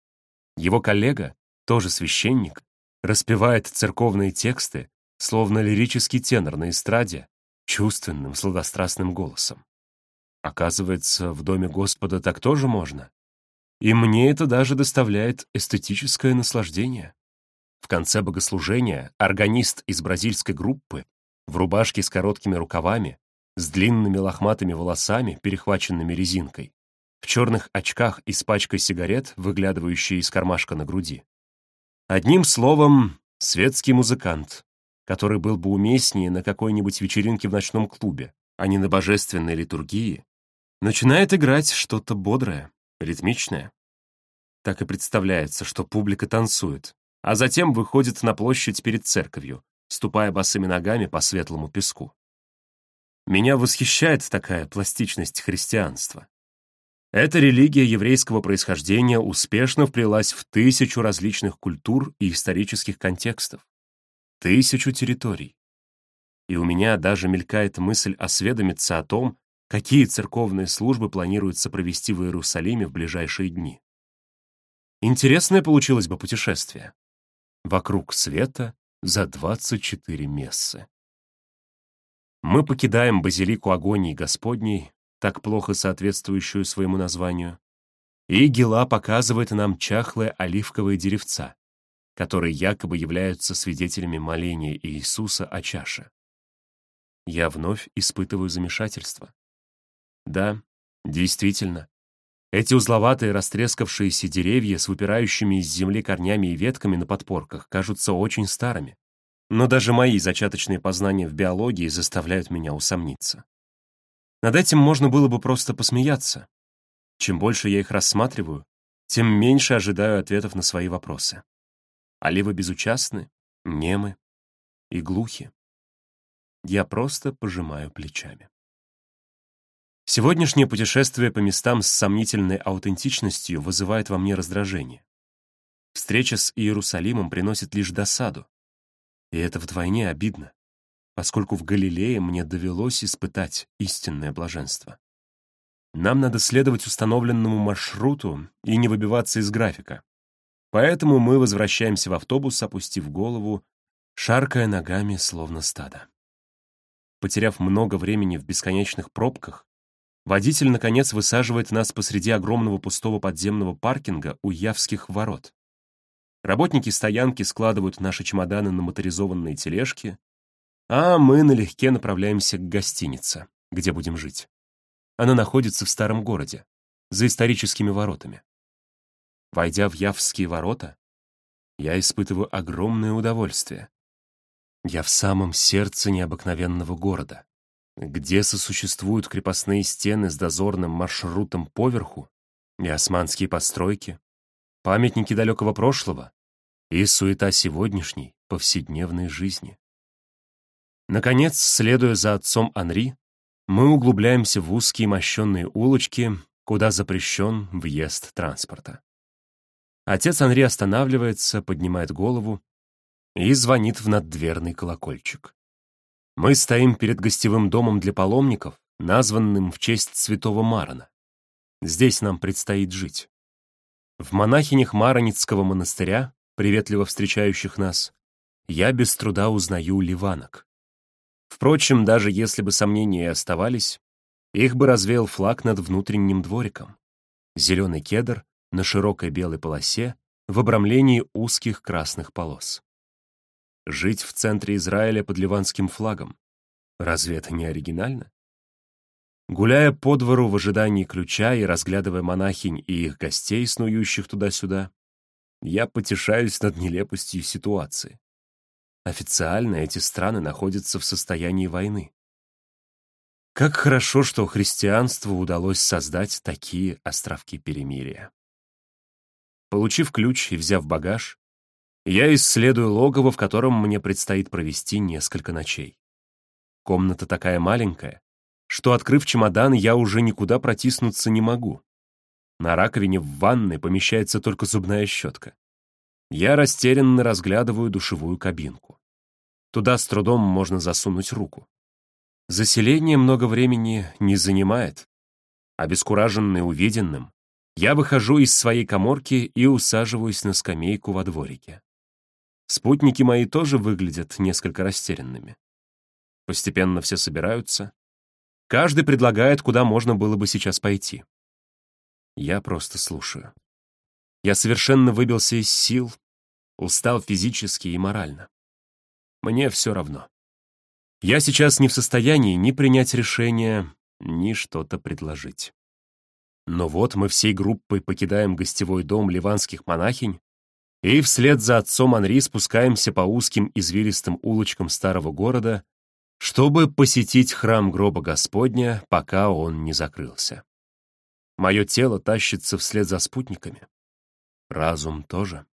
Его коллега, тоже священник, распевает церковные тексты, словно лирический тенор на эстраде, чувственным, сладострастным голосом. Оказывается, в доме Господа так тоже можно. И мне это даже доставляет эстетическое наслаждение. В конце богослужения органист из бразильской группы в рубашке с короткими рукавами, с длинными лохматыми волосами, перехваченными резинкой, в черных очках и с пачкой сигарет, выглядывающей из кармашка на груди. Одним словом, светский музыкант, который был бы уместнее на какой-нибудь вечеринке в ночном клубе, а не на божественной литургии, начинает играть что-то бодрое, ритмичное. Так и представляется, что публика танцует, а затем выходит на площадь перед церковью, ступая босыми ногами по светлому песку. Меня восхищает такая пластичность христианства. Эта религия еврейского происхождения успешно вплелась в тысячу различных культур и исторических контекстов, тысячу территорий. И у меня даже мелькает мысль осведомиться о том, какие церковные службы планируется провести в Иерусалиме в ближайшие дни. Интересное получилось бы путешествие. Вокруг света за двадцать четыре мессы. Мы покидаем базилику Агонии Господней, так плохо соответствующую своему названию, и Гила показывает нам чахлые оливковые деревца, которые якобы являются свидетелями моления Иисуса о чаше. Я вновь испытываю замешательство. Да, действительно, эти узловатые растрескавшиеся деревья с выпирающими из земли корнями и ветками на подпорках кажутся очень старыми. но даже мои зачаточные познания в биологии заставляют меня усомниться. Над этим можно было бы просто посмеяться. Чем больше я их рассматриваю, тем меньше ожидаю ответов на свои вопросы. Оливы безучастны, немы и глухи. Я просто пожимаю плечами. Сегодняшнее путешествие по местам с сомнительной аутентичностью вызывает во мне раздражение. Встреча с Иерусалимом приносит лишь досаду. И это вдвойне обидно, поскольку в Галилее мне довелось испытать истинное блаженство. Нам надо следовать установленному маршруту и не выбиваться из графика. Поэтому мы возвращаемся в автобус, опустив голову, шаркая ногами, словно стадо. Потеряв много времени в бесконечных пробках, водитель, наконец, высаживает нас посреди огромного пустого подземного паркинга у Явских ворот. Работники стоянки складывают наши чемоданы на моторизованные тележки, а мы налегке направляемся к гостинице, где будем жить. Она находится в старом городе, за историческими воротами. Войдя в Явские ворота, я испытываю огромное удовольствие. Я в самом сердце необыкновенного города, где сосуществуют крепостные стены с дозорным маршрутом поверху и османские постройки, памятники далекого прошлого и суета сегодняшней повседневной жизни. Наконец, следуя за отцом Анри, мы углубляемся в узкие мощенные улочки, куда запрещен въезд транспорта. Отец Анри останавливается, поднимает голову и звонит в наддверный колокольчик. Мы стоим перед гостевым домом для паломников, названным в честь святого Марона. Здесь нам предстоит жить. В монахинях Мароницкого монастыря, приветливо встречающих нас, я без труда узнаю ливанок. Впрочем, даже если бы сомнения и оставались, их бы развеял флаг над внутренним двориком. Зеленый кедр на широкой белой полосе в обрамлении узких красных полос. Жить в центре Израиля под ливанским флагом. Разве это не оригинально? Гуляя по двору в ожидании ключа и разглядывая монахинь и их гостей, снующих туда-сюда, я потешаюсь над нелепостью ситуации. Официально эти страны находятся в состоянии войны. Как хорошо, что христианству удалось создать такие островки перемирия. Получив ключ и взяв багаж, я исследую логово, в котором мне предстоит провести несколько ночей. Комната такая маленькая, что, открыв чемодан, я уже никуда протиснуться не могу. На раковине в ванной помещается только зубная щетка. Я растерянно разглядываю душевую кабинку. Туда с трудом можно засунуть руку. Заселение много времени не занимает. Обескураженный увиденным, я выхожу из своей каморки и усаживаюсь на скамейку во дворике. Спутники мои тоже выглядят несколько растерянными. Постепенно все собираются. Каждый предлагает, куда можно было бы сейчас пойти. Я просто слушаю. Я совершенно выбился из сил, устал физически и морально. Мне все равно. Я сейчас не в состоянии ни принять решение, ни что-то предложить. Но вот мы всей группой покидаем гостевой дом ливанских монахинь и вслед за отцом Анри спускаемся по узким извилистым улочкам старого города, чтобы посетить храм гроба Господня, пока он не закрылся. Мое тело тащится вслед за спутниками. Разум тоже.